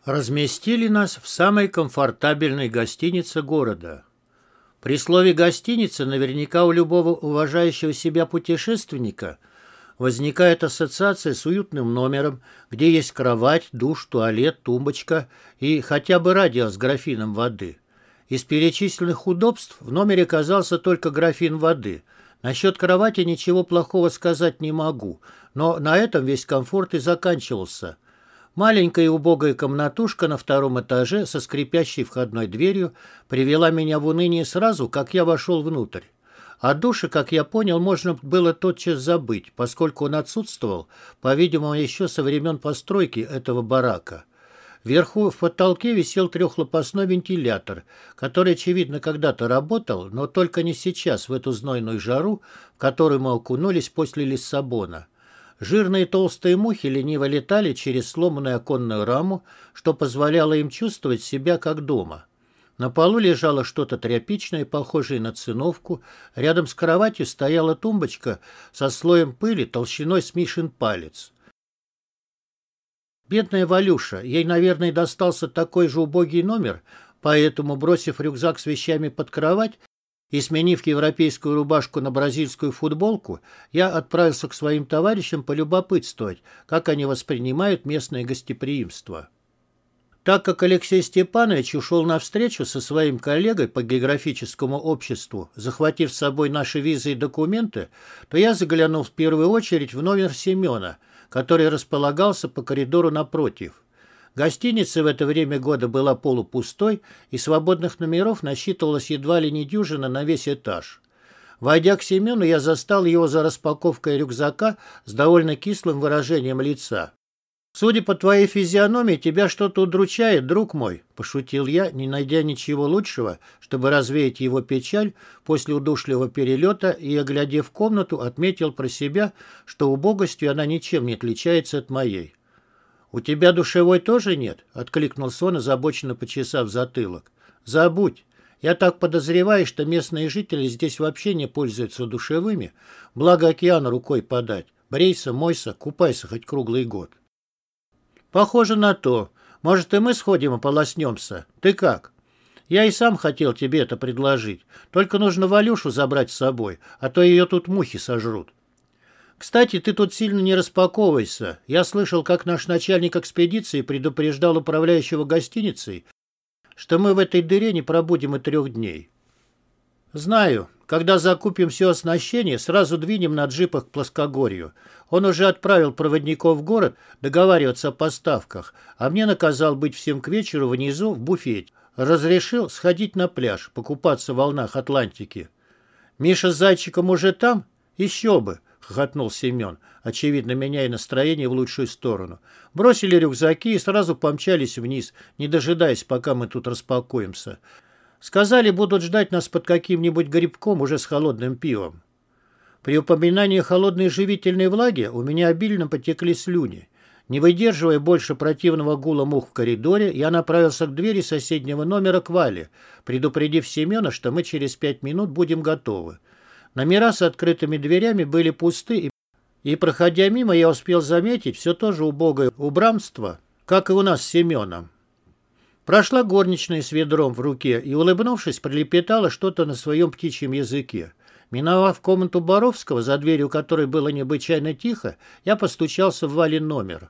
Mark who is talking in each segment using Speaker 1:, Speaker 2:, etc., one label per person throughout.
Speaker 1: Разместили нас в самой комфортабельной гостинице города. При слове «гостиница» наверняка у любого уважающего себя путешественника возникает ассоциация с уютным номером, где есть кровать, душ, туалет, тумбочка и хотя бы радио с графином воды. Из перечисленных удобств в номере оказался только графин воды. Насчет кровати ничего плохого сказать не могу, но на этом весь комфорт и заканчивался. Маленькая и убогая комнатушка на втором этаже со скрипящей входной дверью привела меня в уныние сразу, как я вошел внутрь. О душе, как я понял, можно было тотчас забыть, поскольку он отсутствовал, по-видимому, еще со времен постройки этого барака. Вверху в потолке висел трехлопастной вентилятор, который, очевидно, когда-то работал, но только не сейчас, в эту знойную жару, в которую мы окунулись после Лиссабона. Жирные толстые мухи лениво летали через сломанную оконную раму, что позволяло им чувствовать себя как дома. На полу лежало что-то тряпичное, похожее на циновку. Рядом с кроватью стояла тумбочка со слоем пыли толщиной с Мишин палец. Бедная Валюша, ей, наверное, достался такой же убогий номер, поэтому, бросив рюкзак с вещами под кровать и сменив европейскую рубашку на бразильскую футболку, я отправился к своим товарищам полюбопытствовать, как они воспринимают местное гостеприимство. Так как Алексей Степанович ушел на встречу со своим коллегой по географическому обществу, захватив с собой наши визы и документы, то я заглянул в первую очередь в номер Семена, который располагался по коридору напротив. Гостиница в это время года была полупустой, и свободных номеров насчитывалось едва ли не дюжина на весь этаж. Войдя к Семену, я застал его за распаковкой рюкзака с довольно кислым выражением лица. «Судя по твоей физиономии, тебя что-то удручает, друг мой», – пошутил я, не найдя ничего лучшего, чтобы развеять его печаль после удушливого перелета, и, оглядев комнату, отметил про себя, что убогостью она ничем не отличается от моей. «У тебя душевой тоже нет?» – откликнулся он, озабоченно почесав затылок. «Забудь. Я так подозреваю, что местные жители здесь вообще не пользуются душевыми, благо океан рукой подать. Брейся, мойся, купайся хоть круглый год». «Похоже на то. Может, и мы сходим и полоснемся? Ты как?» «Я и сам хотел тебе это предложить. Только нужно Валюшу забрать с собой, а то ее тут мухи сожрут. Кстати, ты тут сильно не распаковывайся. Я слышал, как наш начальник экспедиции предупреждал управляющего гостиницей, что мы в этой дыре не пробудем и 3 дней». «Знаю. Когда закупим все оснащение, сразу двинем на джипах к плоскогорью. Он уже отправил проводников в город договариваться о поставках, а мне наказал быть всем к вечеру внизу в буфете. Разрешил сходить на пляж, покупаться в волнах Атлантики». «Миша с Зайчиком уже там? Еще бы!» — хохотнул Семен, очевидно меняя настроение в лучшую сторону. Бросили рюкзаки и сразу помчались вниз, не дожидаясь, пока мы тут распакуемся. Сказали, будут ждать нас под каким-нибудь грибком уже с холодным пивом. При упоминании холодной живительной влаги у меня обильно потекли слюни. Не выдерживая больше противного гула мух в коридоре, я направился к двери соседнего номера к Вале, предупредив Семена, что мы через 5 минут будем готовы. Номера с открытыми дверями были пусты, и, проходя мимо, я успел заметить все то же убогое убранство, как и у нас с Семеном. Прошла горничная с ведром в руке и, улыбнувшись, пролепетала что-то на своем птичьем языке. Миновав комнату Боровского, за дверью которой было необычайно тихо, я постучался в Валин номер.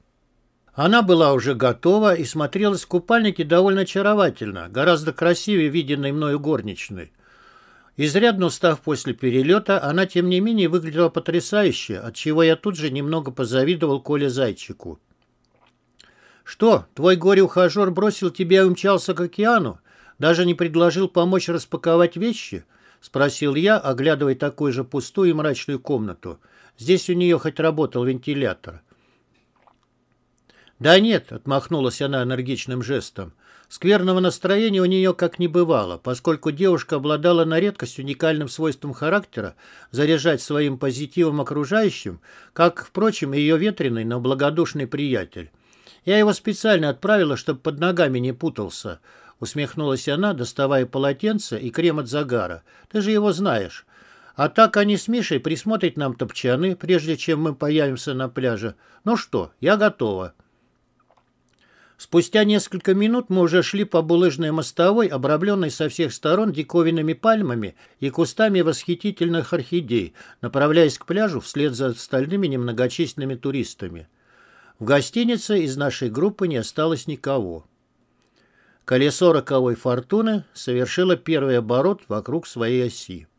Speaker 1: Она была уже готова и смотрелась в купальнике довольно очаровательно, гораздо красивее виденной мною горничной. Изрядно устав после перелета, она, тем не менее, выглядела потрясающе, отчего я тут же немного позавидовал Коле Зайчику. «Что, твой горе-ухажер бросил тебя и умчался к океану? Даже не предложил помочь распаковать вещи?» — спросил я, оглядывая такую же пустую и мрачную комнату. Здесь у нее хоть работал вентилятор. «Да нет», — отмахнулась она энергичным жестом. Скверного настроения у нее как не бывало, поскольку девушка обладала на редкость уникальным свойством характера заряжать своим позитивом окружающим, как, впрочем, и ее ветреный, но благодушный приятель. «Я его специально отправила, чтобы под ногами не путался», — усмехнулась она, доставая полотенце и крем от загара. «Ты же его знаешь. А так они с Мишей присмотрят нам топчаны, прежде чем мы появимся на пляже. Ну что, я готова». Спустя несколько минут мы уже шли по булыжной мостовой, обрамленной со всех сторон диковинными пальмами и кустами восхитительных орхидей, направляясь к пляжу вслед за остальными немногочисленными туристами. В гостинице из нашей группы не осталось никого. Колесо роковой фортуны совершило первый оборот вокруг своей оси.